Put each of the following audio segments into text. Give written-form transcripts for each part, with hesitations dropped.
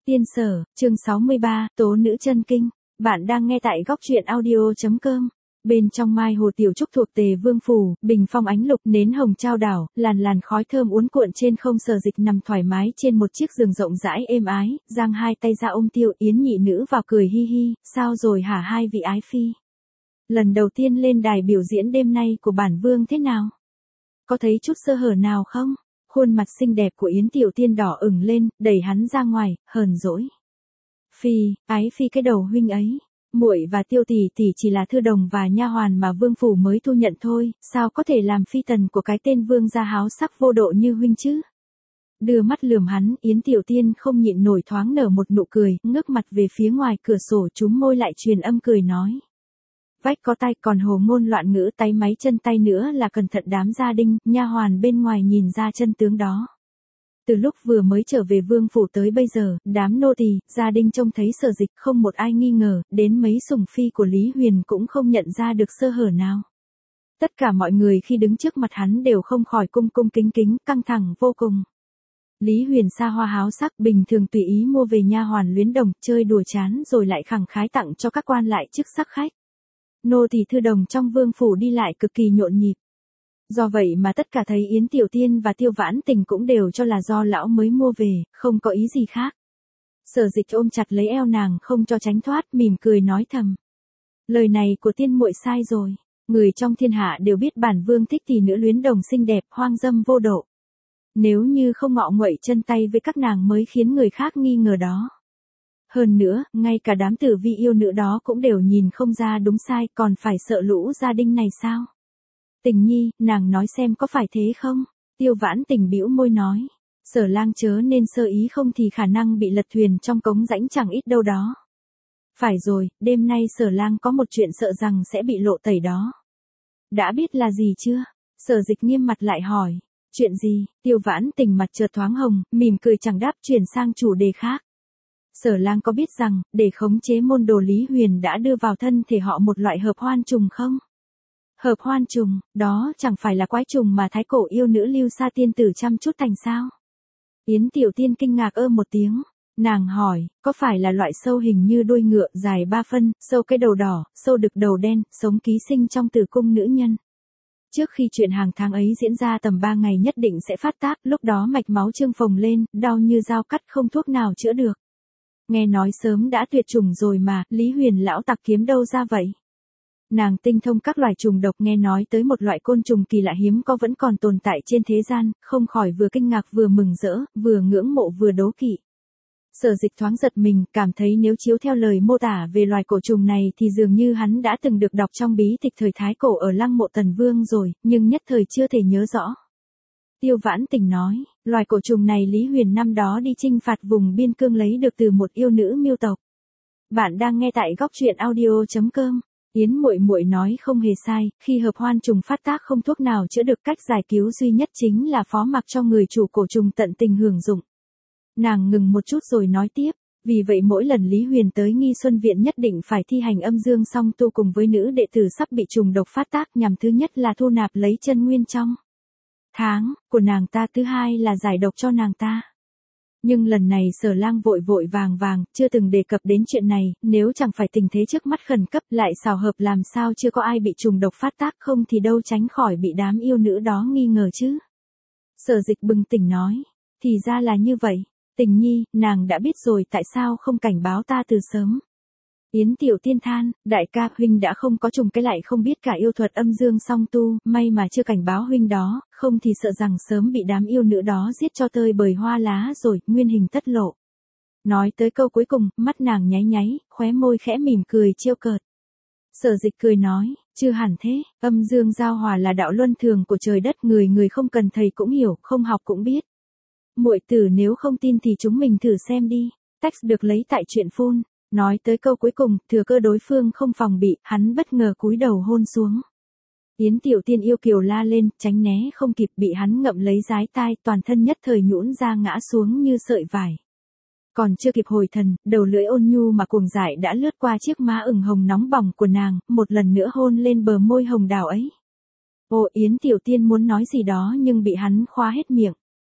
Tiên Sở, chương 63, Tố nữ chân kinh. Bạn đang nghe tại góc truyện audio.com. Bên trong Mai Hồ Tiểu Trúc thuộc Tề Vương phủ, bình phong ánh lục nến hồng trao đảo, làn làn khói thơm uốn cuộn trên không. Sở Dịch nằm thoải mái trên một chiếc giường rộng rãi êm ái, giang hai tay ra ôm Tiêu Yến nhị nữ vào cười hi hi, sao rồi hả hai vị ái phi? Lần đầu tiên lên đài biểu diễn đêm nay của bản vương thế nào? Có thấy chút sơ hở nào không? Khuôn mặt xinh đẹp của Yến Tiểu Tiên đỏ ửng lên, đẩy hắn ra ngoài, hờn dỗi. Phi, ái phi cái đầu huynh ấy. Muội và Tiêu tỷ tỷ chỉ là thư đồng và nha hoàn mà vương phủ mới thu nhận thôi, sao có thể làm phi tần của cái tên vương gia háo sắc vô độ như huynh chứ? Đưa mắt lườm hắn, Yến Tiểu Tiên không nhịn nổi thoáng nở một nụ cười, ngước mặt về phía ngoài cửa sổ, chúm môi lại truyền âm cười nói. Vách có tay, còn hồ ngôn loạn ngữ tay máy chân tay nữa là cẩn thận đám gia đình, nha hoàn bên ngoài nhìn ra chân tướng đó. Từ lúc vừa mới trở về vương phủ tới bây giờ, đám nô tỳ, gia đình trông thấy Sở Dịch không một ai nghi ngờ, đến mấy sủng phi của Lý Huyền cũng không nhận ra được sơ hở nào. Tất cả mọi người khi đứng trước mặt hắn đều không khỏi cung cung kính kính, căng thẳng vô cùng. Lý Huyền xa hoa háo sắc, bình thường tùy ý mua về nha hoàn luyến đồng, chơi đùa chán rồi lại khẳng khái tặng cho các quan lại chức sắc khách. Nô tỳ thư đồng trong vương phủ đi lại cực kỳ nhộn nhịp. Do vậy mà tất cả thấy Yến Tiểu Tiên và Tiêu Vãn Tình cũng đều cho là do lão mới mua về, không có ý gì khác. Sở Dịch ôm chặt lấy eo nàng không cho tránh thoát, mỉm cười nói thầm. Lời này của tiên muội sai rồi, người trong thiên hạ đều biết bản vương thích tỷ nữ luyến đồng xinh đẹp, hoang dâm vô độ. Nếu như không ngọ nguậy chân tay với các nàng mới khiến người khác nghi ngờ đó. Hơn nữa, ngay cả đám tử vi yêu nữ đó cũng đều nhìn không ra đúng sai, còn phải sợ lũ gia đình này sao? Tình nhi, nàng nói xem có phải thế không? Tiêu Vãn Tình bĩu môi nói. Sở lang chớ nên sơ ý, không thì khả năng bị lật thuyền trong cống rãnh chẳng ít đâu đó. Phải rồi, đêm nay Sở lang có một chuyện sợ rằng sẽ bị lộ tẩy đó. Đã biết là gì chưa? Sở Dịch nghiêm mặt lại hỏi. Chuyện gì? Tiêu Vãn Tình mặt chợt thoáng hồng, mỉm cười chẳng đáp, chuyển sang chủ đề khác. Sở lang có biết rằng, để khống chế môn đồ Lý Huyền đã đưa vào thân thể họ một loại hợp hoan trùng không? Hợp hoan trùng, đó chẳng phải là quái trùng mà thái cổ yêu nữ Lưu Sa tiên tử chăm chút thành sao? Yến Tiểu Tiên kinh ngạc một tiếng. Nàng hỏi, có phải là loại sâu hình như đuôi ngựa dài 3 phân, sâu cái đầu đỏ, sâu đực đầu đen, sống ký sinh trong tử cung nữ nhân? Trước khi chuyện hàng tháng ấy diễn ra tầm 3 ngày nhất định sẽ phát tác, lúc đó mạch máu trương phồng lên, đau như dao cắt, không thuốc nào chữa được. Nghe nói sớm đã tuyệt chủng rồi mà, Lý Huyền lão tặc kiếm đâu ra vậy? Nàng tinh thông các loài trùng độc, nghe nói tới một loại côn trùng kỳ lạ hiếm có vẫn còn tồn tại trên thế gian, không khỏi vừa kinh ngạc vừa mừng rỡ, vừa ngưỡng mộ vừa đố kỵ. Sở Dịch thoáng giật mình, cảm thấy nếu chiếu theo lời mô tả về loài cổ trùng này thì dường như hắn đã từng được đọc trong bí tịch thời Thái Cổ ở Lăng Mộ Tần Vương rồi, nhưng nhất thời chưa thể nhớ rõ. Tiêu Vãn Tình nói, loài cổ trùng này Lý Huyền năm đó đi chinh phạt vùng biên cương lấy được từ một yêu nữ miêu tộc. Bạn đang nghe tại góc truyện audio.com. Yến muội muội nói không hề sai, khi hợp hoan trùng phát tác không thuốc nào chữa được, cách giải cứu duy nhất chính là phó mặc cho người chủ cổ trùng tận tình hưởng dụng. Nàng ngừng một chút rồi nói tiếp, vì vậy mỗi lần Lý Huyền tới Nghi Xuân Viện nhất định phải thi hành âm dương song tu cùng với nữ đệ tử sắp bị trùng độc phát tác, nhằm thứ nhất là thu nạp lấy chân nguyên trong tháng của nàng ta, thứ hai là giải độc cho nàng ta. Nhưng lần này Sở lang vội vội vàng, chưa từng đề cập đến chuyện này, nếu chẳng phải tình thế trước mắt khẩn cấp, lại xào hợp làm sao chưa có ai bị trùng độc phát tác, không thì đâu tránh khỏi bị đám yêu nữ đó nghi ngờ chứ. Sở Dịch bừng tỉnh nói, thì ra là như vậy, Tình nhi, nàng đã biết rồi tại sao không cảnh báo ta từ sớm. Yến Tiểu Tiên than, đại ca, huynh đã không có trùng cái lại không biết cả yêu thuật âm dương song tu, may mà chưa cảnh báo huynh đó, không thì sợ rằng sớm bị đám yêu nữ đó giết cho tơi bời hoa lá rồi, nguyên hình tất lộ. Nói tới câu cuối cùng, mắt nàng nháy nháy, khóe môi khẽ mỉm cười trêu cợt. Sở Dịch cười nói, chưa hẳn thế, âm dương giao hòa là đạo luân thường của trời đất, người không cần thầy cũng hiểu, không học cũng biết. Muội tử nếu không tin thì chúng mình thử xem đi. Text được lấy tại truyện phun. Nói tới câu cuối cùng, thừa cơ đối phương không phòng bị, hắn bất ngờ cúi đầu hôn xuống. Yến Tiểu Tiên yêu kiều la lên, tránh né không kịp, bị hắn ngậm lấy dái tai, toàn thân nhất thời nhũn ra ngã xuống như sợi vải. Còn chưa kịp hồi thần, đầu lưỡi ôn nhu mà cuồng dại đã lướt qua chiếc má ửng hồng nóng bỏng của nàng, một lần nữa hôn lên bờ môi hồng đào ấy. Yến Tiểu Tiên muốn nói gì đó nhưng bị hắn khóa hết miệng.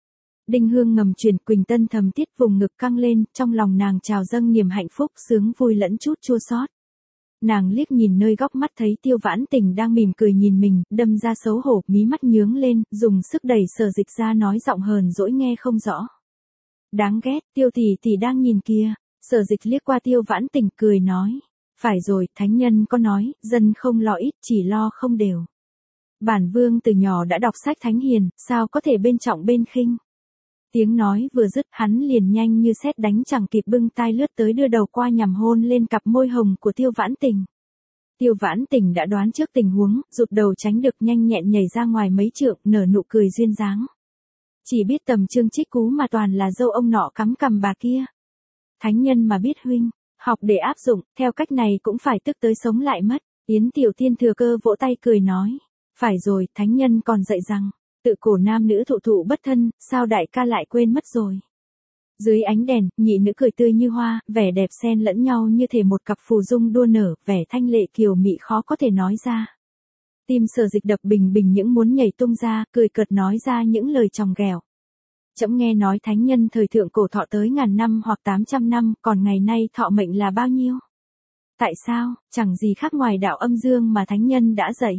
đinh hương ngầm truyền, Quỳnh Tân thầm tiết vùng ngực căng lên, trong lòng nàng trào dâng niềm hạnh phúc, sướng vui lẫn chút chua xót. Nàng liếc nhìn nơi góc mắt thấy Tiêu Vãn Tình đang mỉm cười nhìn mình, đâm ra xấu hổ, mí mắt nhướng lên, dùng sức đẩy Sở Dịch ra nói giọng hờn dỗi nghe không rõ. Đáng ghét, Tiêu tỷ tỷ đang nhìn kìa. Sở Dịch liếc qua Tiêu Vãn Tình cười nói. Phải rồi, thánh nhân có nói, dân không lo ít chỉ lo không đều. Bản vương từ nhỏ đã đọc sách thánh hiền, sao có thể bên trọng bên khinh. Tiếng nói vừa dứt, hắn liền nhanh như sét đánh chẳng kịp bưng tay lướt tới đưa đầu qua nhằm hôn lên cặp môi hồng của Tiêu Vãn Tình. Tiêu Vãn Tình đã đoán trước tình huống, rụt đầu tránh được, nhanh nhẹn nhảy ra ngoài mấy trượng, nở nụ cười duyên dáng. Chỉ biết tầm trương trích cú mà toàn là dâu ông nọ cắm cằm bà kia. Thánh nhân mà biết huynh, học để áp dụng, theo cách này cũng phải tức tới sống lại mất. Yến Tiểu Tiên thừa cơ vỗ tay cười nói. Phải rồi, thánh nhân còn dạy rằng, tự cổ nam nữ thụ thụ bất thân, sao đại ca lại quên mất rồi. Dưới ánh đèn, nhị nữ cười tươi như hoa, vẻ đẹp xen lẫn nhau như thể một cặp phù dung đua nở, vẻ thanh lệ kiều mị khó có thể nói ra. Tim Sở Dịch đập bình bình những muốn nhảy tung ra, cười cợt nói ra những lời chòng ghẹo. Trẫm nghe nói thánh nhân thời thượng cổ thọ tới 1000 năm hoặc 800 năm, còn ngày nay thọ mệnh là bao nhiêu? Tại sao, chẳng gì khác ngoài đạo âm dương mà thánh nhân đã dạy.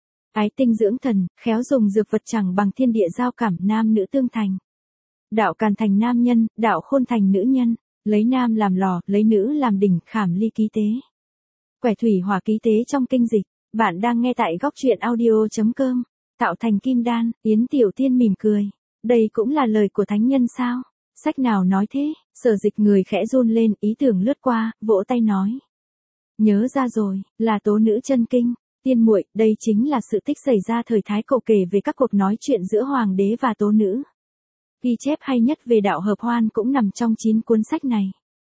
Ái tinh dưỡng thần, khéo dùng dược vật chẳng bằng thiên địa giao cảm, nam nữ tương thành. Đạo càn thành nam nhân, đạo khôn thành nữ nhân, lấy nam làm lò, lấy nữ làm đỉnh, khảm ly ký tế. Quẻ thủy hỏa ký tế trong kinh dịch, bạn đang nghe tại góc truyện audio.com, tạo thành kim đan, Yến Tiểu Tiên mỉm cười. Đây cũng là lời của thánh nhân sao? Sách nào nói thế? Sở Dịch người khẽ run lên, ý tưởng lướt qua, vỗ tay nói. Nhớ ra rồi, là tố nữ chân kinh. Tiên muội, đây chính là sự tích xảy ra thời Thái Cổ kể về các cuộc nói chuyện giữa hoàng đế và tố nữ. Ghi chép hay nhất về đạo hợp hoan cũng nằm trong 9 cuốn sách này.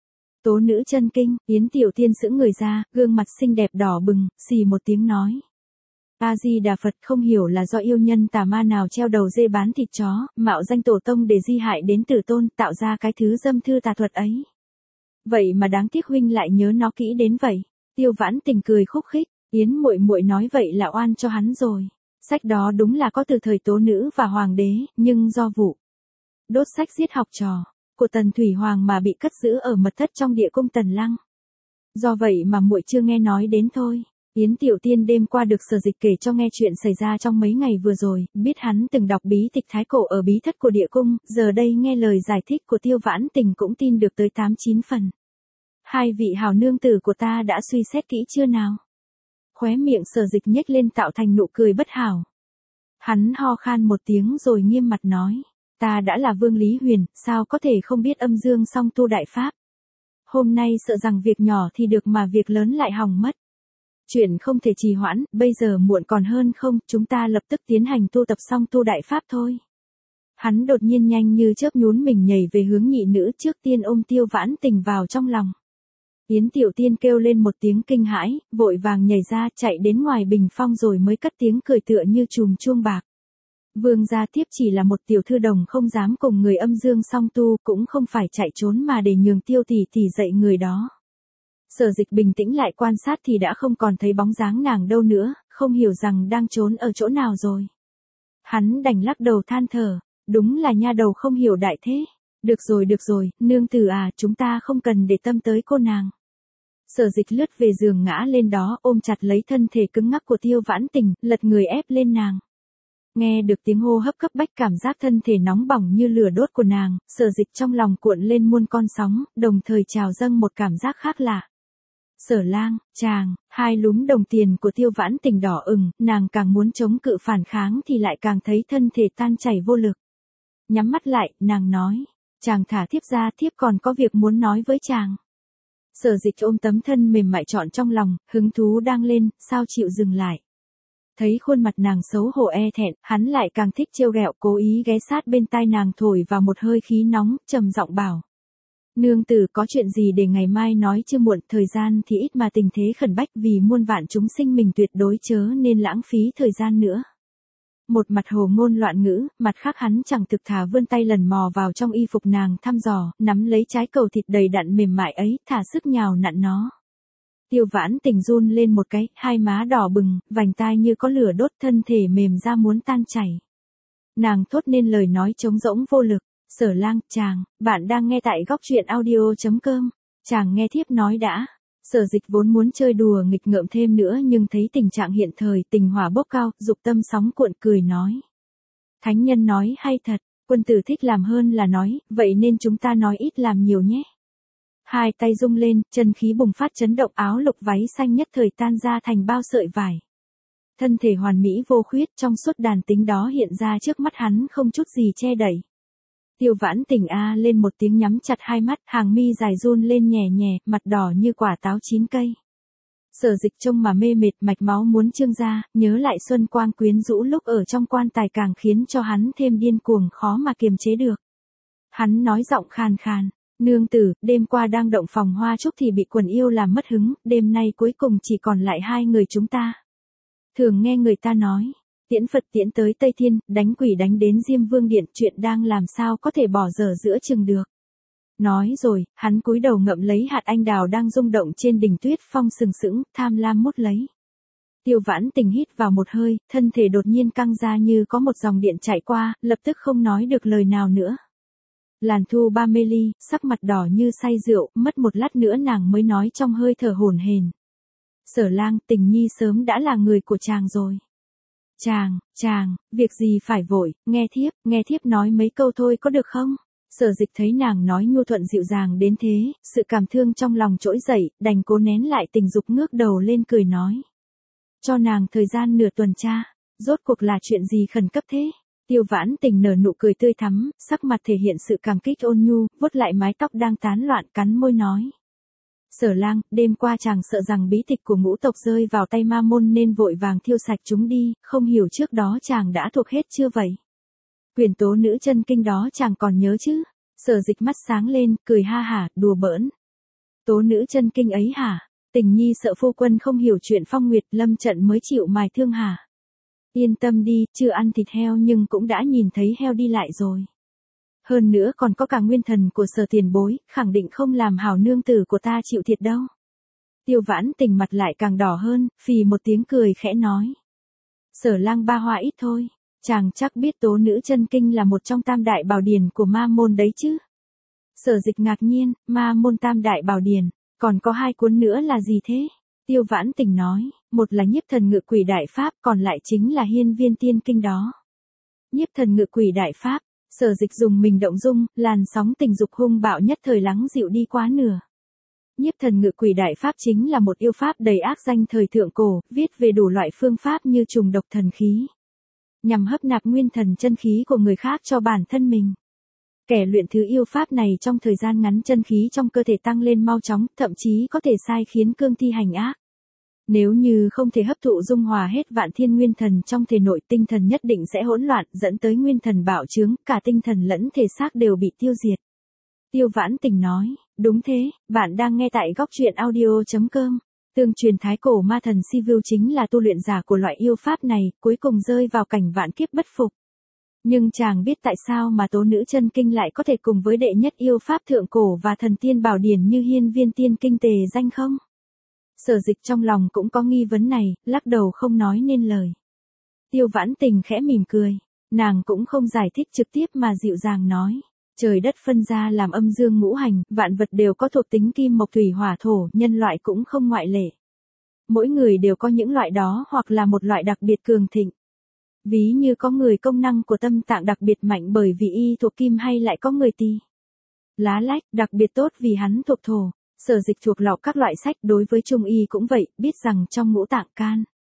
Tố nữ chân kinh, Yến Tiểu Tiên sững người ra, gương mặt xinh đẹp đỏ bừng, xì một tiếng nói. A-di-đà Phật, không hiểu là do yêu nhân tà ma nào treo đầu dê bán thịt chó, mạo danh tổ tông để di hại đến tử tôn, tạo ra cái thứ dâm thư tà thuật ấy. Vậy mà đáng tiếc huynh lại nhớ nó kỹ đến vậy. Tiêu Vãn Tình cười khúc khích, Yến muội muội nói vậy là oan cho hắn rồi. Sách đó đúng là có từ thời tố nữ và hoàng đế, nhưng do vụ đốt sách giết học trò của Tần Thủy Hoàng mà bị cất giữ ở mật thất trong địa cung Tần Lăng. Do vậy mà muội chưa nghe nói đến thôi. Yến Tiểu Tiên đêm qua được Sở Dịch kể cho nghe chuyện xảy ra trong mấy ngày vừa rồi, biết hắn từng đọc bí tịch Thái Cổ ở bí thất của địa cung, giờ đây nghe lời giải thích của Tiêu Vãn Tình cũng tin được tới 8-9 phần. Hai vị hào nương tử của ta đã suy xét kỹ chưa nào? Khóe miệng Sở Dịch nhếch lên tạo thành nụ cười bất hảo. Hắn ho khan một tiếng rồi nghiêm mặt nói. Ta đã là Vương Lý Huyền, sao có thể không biết âm dương song tu đại pháp. Hôm nay sợ rằng việc nhỏ thì được mà việc lớn lại hỏng mất. Chuyện không thể trì hoãn, bây giờ muộn còn hơn không, chúng ta lập tức tiến hành tu tập song tu đại pháp thôi. Hắn đột nhiên nhanh như chớp nhún mình nhảy về hướng nhị nữ, trước tiên ôm Tiêu Vãn Tình vào trong lòng. Yến Tiểu Tiên kêu lên một tiếng kinh hãi, vội vàng nhảy ra, chạy đến ngoài bình phong rồi mới cất tiếng cười tựa như chùm chuông bạc. Vương gia tiếp chỉ là một tiểu thư đồng không dám cùng người âm dương song tu, cũng không phải chạy trốn mà để nhường Tiêu tỷ tỷ dạy người đó. Sở Dịch bình tĩnh lại quan sát thì đã không còn thấy bóng dáng nàng đâu nữa, không hiểu rằng đang trốn ở chỗ nào rồi. Hắn đành lắc đầu than thở, đúng là nha đầu không hiểu đại thế. Được rồi, nương tử à, chúng ta không cần để tâm tới cô nàng. Sở Dịch lướt về giường ngã lên đó, ôm chặt lấy thân thể cứng ngắc của Tiêu Vãn Tình, lật người ép lên nàng. Nghe được tiếng hô hấp cấp bách, cảm giác thân thể nóng bỏng như lửa đốt của nàng, Sở Dịch trong lòng cuộn lên muôn con sóng, đồng thời trào dâng một cảm giác khác lạ. Sở Lang, chàng, hai lúm đồng tiền của Tiêu Vãn Tình đỏ ửng, nàng càng muốn chống cự phản kháng thì lại càng thấy thân thể tan chảy vô lực. Nhắm mắt lại, nàng nói, chàng thả thiếp ra, thiếp còn có việc muốn nói với chàng. Sở Dịch ôm tấm thân mềm mại trọn trong lòng, hứng thú đang lên, sao chịu dừng lại. Thấy khuôn mặt nàng xấu hổ e thẹn, hắn lại càng thích trêu ghẹo, cố ý ghé sát bên tai nàng thổi vào một hơi khí nóng, trầm giọng bảo. Nương tử có chuyện gì để ngày mai nói chưa muộn, thời gian thì ít mà tình thế khẩn bách, vì muôn vạn chúng sinh mình tuyệt đối chớ nên lãng phí thời gian nữa. Một mặt hồ ngôn loạn ngữ, mặt khác hắn chẳng thực thà vươn tay lần mò vào trong y phục nàng thăm dò, nắm lấy trái cầu thịt đầy đặn mềm mại ấy, thả sức nhào nặn nó. Tiêu Vãn Tình run lên một cái, hai má đỏ bừng, vành tai như có lửa đốt, thân thể mềm ra muốn tan chảy. Nàng thốt nên lời nói trống rỗng vô lực, Sở Lang, chàng, bạn đang nghe tại góc truyện audio.com. Chàng nghe thiếp nói đã. Sở Dịch vốn muốn chơi đùa nghịch ngợm thêm nữa nhưng thấy tình trạng hiện thời, tình hỏa bốc cao, dục tâm sóng cuộn, cười nói. Thánh nhân nói hay thật, quân tử thích làm hơn là nói, vậy nên chúng ta nói ít làm nhiều nhé. Hai tay rung lên, chân khí bùng phát chấn động, áo lục váy xanh nhất thời tan ra thành bao sợi vải. Thân thể hoàn mỹ vô khuyết trong suốt đàn tính đó hiện ra trước mắt hắn không chút gì che đậy. Tiêu Vãn Tình a lên một tiếng, nhắm chặt hai mắt, hàng mi dài run lên nhẹ nhẹ, mặt đỏ như quả táo chín cây. Sở Dịch trông mà mê mệt, mạch máu muốn trương ra, nhớ lại xuân quang quyến rũ lúc ở trong quan tài càng khiến cho hắn thêm điên cuồng, khó mà kiềm chế được. Hắn nói giọng khàn khàn, nương tử, đêm qua đang động phòng hoa trúc thì bị quần yêu làm mất hứng, đêm nay cuối cùng chỉ còn lại hai người chúng ta. Thường nghe người ta nói, tiễn Phật tiễn tới Tây Thiên, đánh quỷ đánh đến Diêm Vương Điện, chuyện đang làm sao có thể bỏ dở giữa chừng được. Nói rồi, hắn cúi đầu ngậm lấy hạt anh đào đang rung động trên đỉnh tuyết phong sừng sững, tham lam mút lấy. Tiêu Vãn Tình hít vào một hơi, thân thể đột nhiên căng ra như có một dòng điện chạy qua, lập tức không nói được lời nào nữa. Làn Thu Ba mê ly, sắc mặt đỏ như say rượu, mất một lát nữa nàng mới nói trong hơi thở hổn hển. Sở Lang, Tình nhi sớm đã là người của chàng rồi. Chàng, việc gì phải vội, nghe thiếp nói mấy câu thôi có được không? Sở Dịch thấy nàng nói nhu thuận dịu dàng đến thế, sự cảm thương trong lòng trỗi dậy, đành cố nén lại tình dục ngước đầu lên cười nói. Cho nàng thời gian nửa tuần tra, rốt cuộc là chuyện gì khẩn cấp thế? Tiêu Vãn Tình nở nụ cười tươi thắm, sắc mặt thể hiện sự cảm kích ôn nhu, vuốt lại mái tóc đang tán loạn, cắn môi nói. Sở Lang, đêm qua chàng sợ rằng bí tịch của ngũ tộc rơi vào tay ma môn nên vội vàng thiêu sạch chúng đi, không hiểu trước đó chàng đã thuộc hết chưa vậy? Quyền tố nữ chân kinh đó chàng còn nhớ chứ? Sở Dịch mắt sáng lên, cười ha hả, đùa bỡn. Tố nữ chân kinh ấy hả? Tình nhi sợ phu quân không hiểu chuyện phong nguyệt lâm trận mới chịu mài thương hả? Yên tâm đi, chưa ăn thịt heo nhưng cũng đã nhìn thấy heo đi lại rồi. Hơn nữa còn có cả nguyên thần của Sở tiền bối, khẳng định không làm hảo nương tử của ta chịu thiệt đâu. Tiêu Vãn Tình mặt lại càng đỏ hơn, phì một tiếng cười khẽ nói. Sở Lang ba hoa ít thôi, chàng chắc biết tố nữ chân kinh là một trong tam đại bảo điển của ma môn đấy chứ. Sở Dịch ngạc nhiên, ma môn tam đại bảo điển, còn có hai cuốn nữa là gì thế? Tiêu Vãn Tình nói, một là nhiếp thần ngự quỷ đại pháp, còn lại chính là hiên viên tiên kinh đó. Nhiếp thần ngự quỷ đại pháp. Sở Dịch dùng mình động dung, làn sóng tình dục hung bạo nhất thời lắng dịu đi quá nửa. Nhiếp thần ngự quỷ đại pháp chính là một yêu pháp đầy ác danh thời thượng cổ, viết về đủ loại phương pháp như trùng độc thần khí. Nhằm hấp nạp nguyên thần chân khí của người khác cho bản thân mình. Kẻ luyện thứ yêu pháp này trong thời gian ngắn chân khí trong cơ thể tăng lên mau chóng, thậm chí có thể sai khiến cương thi hành ác. Nếu như không thể hấp thụ dung hòa hết vạn thiên nguyên thần trong thể nội, tinh thần nhất định sẽ hỗn loạn, dẫn tới nguyên thần bạo chướng, cả tinh thần lẫn thể xác đều bị tiêu diệt. Tiêu Vãn Tình nói, đúng thế, bạn đang nghe tại góc truyện audio.com. Tương truyền thái cổ ma thần Sivu chính là tu luyện giả của loại yêu pháp này, cuối cùng rơi vào cảnh vạn kiếp bất phục. Nhưng chàng biết tại sao mà tố nữ chân kinh lại có thể cùng với đệ nhất yêu pháp thượng cổ và thần tiên bảo điển như hiên viên tiên kinh tề danh không? Sở Dịch trong lòng cũng có nghi vấn này, lắc đầu không nói nên lời. Tiêu Vãn Tình khẽ mỉm cười, nàng cũng không giải thích trực tiếp mà dịu dàng nói. Trời đất phân ra làm âm dương ngũ hành, vạn vật đều có thuộc tính kim mộc thủy hỏa thổ, nhân loại cũng không ngoại lệ. Mỗi người đều có những loại đó hoặc là một loại đặc biệt cường thịnh. Ví như có người công năng của tâm tạng đặc biệt mạnh bởi vì y thuộc kim, hay lại có người tỳ lá lách đặc biệt tốt vì hắn thuộc thổ. Sở Dịch thuộc lọc các loại sách, đối với trung y cũng vậy, biết rằng trong ngũ tạng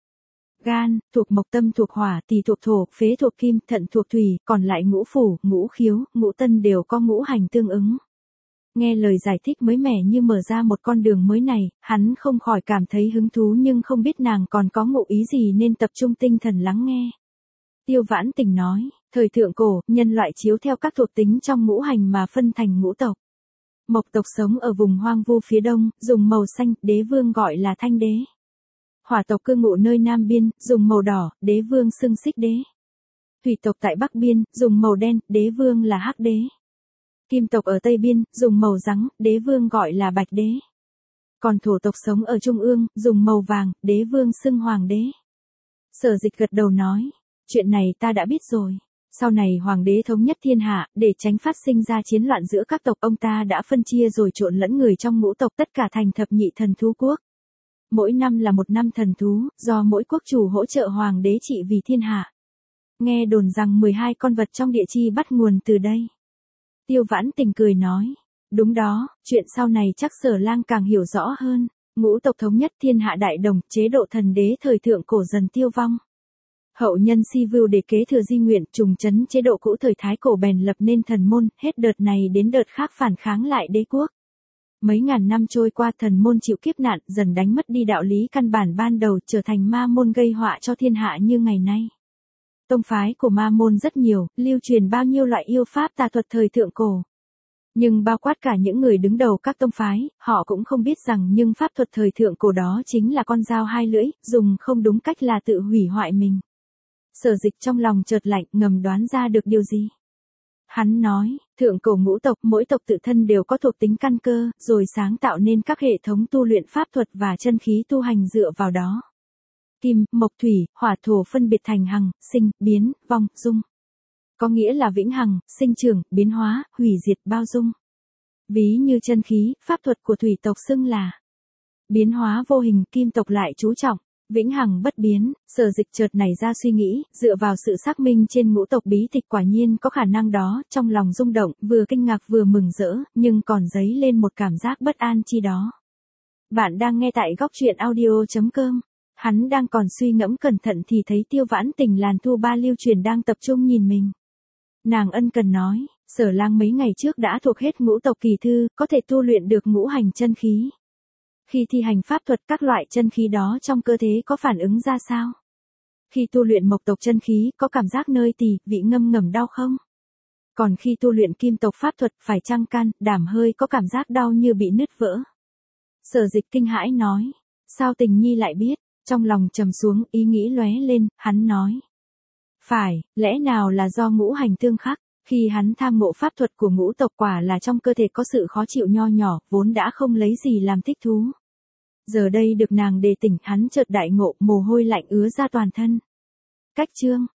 gan thuộc mộc, tâm thuộc hỏa, tỳ thuộc thổ, phế thuộc kim, thận thuộc thủy, còn lại ngũ phủ, ngũ khiếu, ngũ tân đều có ngũ hành tương ứng. Nghe lời giải thích mới mẻ như mở ra một con đường mới này, hắn không khỏi cảm thấy hứng thú nhưng không biết nàng còn có ngụ ý gì nên tập trung tinh thần lắng nghe. Tiêu Vãn Tình nói, thời thượng cổ, nhân loại chiếu theo các thuộc tính trong ngũ hành mà phân thành ngũ tộc. Mộc tộc sống ở vùng hoang vu phía đông, dùng màu xanh, đế vương gọi là thanh đế. Hỏa tộc cư ngụ nơi nam biên, dùng màu đỏ, đế vương xưng xích đế. Thủy tộc tại bắc biên, dùng màu đen, đế vương là hắc đế. Kim tộc ở tây biên, dùng màu trắng, đế vương gọi là bạch đế. Còn thổ tộc sống ở trung ương, dùng màu vàng, đế vương xưng hoàng đế. Sở Dịch gật đầu nói, chuyện này ta đã biết rồi. Sau này hoàng đế thống nhất thiên hạ, để tránh phát sinh ra chiến loạn giữa các tộc, ông ta đã phân chia rồi trộn lẫn người trong ngũ tộc tất cả thành thập nhị thần thú quốc. Mỗi năm là một năm thần thú, do mỗi quốc chủ hỗ trợ hoàng đế trị vì thiên hạ. Nghe đồn rằng 12 con vật trong địa chi bắt nguồn từ đây. Tiêu Vãn Tình cười nói. Đúng đó, chuyện sau này chắc Sở Lang càng hiểu rõ hơn. Ngũ tộc thống nhất thiên hạ đại đồng, chế độ thần đế thời thượng cổ dần tiêu vong. Hậu nhân Si Vưu để kế thừa di nguyện, trùng trấn chế độ cũ thời thái cổ bèn lập nên thần môn, hết đợt này đến đợt khác phản kháng lại đế quốc. Mấy ngàn năm trôi qua, thần môn chịu kiếp nạn, dần đánh mất đi đạo lý căn bản ban đầu, trở thành ma môn gây họa cho thiên hạ như ngày nay. Tông phái của ma môn rất nhiều, lưu truyền bao nhiêu loại yêu pháp tà thuật thời thượng cổ. Nhưng bao quát cả những người đứng đầu các tông phái, họ cũng không biết rằng nhưng pháp thuật thời thượng cổ đó chính là con dao hai lưỡi, dùng không đúng cách là tự hủy hoại mình. Sở Dịch trong lòng chợt lạnh, ngầm đoán ra được điều gì. Hắn nói, thượng cổ ngũ tộc, mỗi tộc tự thân đều có thuộc tính căn cơ, rồi sáng tạo nên các hệ thống tu luyện pháp thuật và chân khí tu hành dựa vào đó. Kim, mộc, thủy, hỏa, thổ phân biệt thành hằng, sinh, biến, vong, dung. Có nghĩa là vĩnh hằng, sinh trưởng, biến hóa, hủy diệt, bao dung. Ví như chân khí, pháp thuật của thủy tộc xưng là biến hóa vô hình, kim tộc lại chú trọng vĩnh hằng bất biến. Sở Dịch chợt nảy ra suy nghĩ, dựa vào sự xác minh trên ngũ tộc bí tịch quả nhiên có khả năng đó, trong lòng rung động, vừa kinh ngạc vừa mừng rỡ, nhưng còn dấy lên một cảm giác bất an chi đó. Bạn đang nghe tại Góc Truyện Audio.com. Hắn đang còn suy ngẫm cẩn thận thì thấy Tiêu Vãn Tình làn thu ba lưu truyền đang tập trung nhìn mình. Nàng ân cần nói, Sở Lang mấy ngày trước đã thuộc hết ngũ tộc kỳ thư, có thể tu luyện được ngũ hành chân khí. Khi thi hành pháp thuật, các loại chân khí đó trong cơ thể có phản ứng ra sao? Khi tu luyện mộc tộc chân khí, có cảm giác nơi tỳ, vị ngâm ngầm đau không? Còn khi tu luyện kim tộc pháp thuật, phải chăng can, đảm hơi có cảm giác đau như bị nứt vỡ? Sở Dịch kinh hãi nói, sao Tình Nhi lại biết? Trong lòng trầm xuống, ý nghĩ lóe lên, hắn nói. Phải, lẽ nào là do ngũ hành tương khắc? Khi hắn tham ngộ pháp thuật của ngũ tộc, quả là trong cơ thể có sự khó chịu nho nhỏ, vốn đã không lấy gì làm thích thú. Giờ đây được nàng đề tỉnh, hắn chợt đại ngộ, mồ hôi lạnh ứa ra toàn thân. Cách chương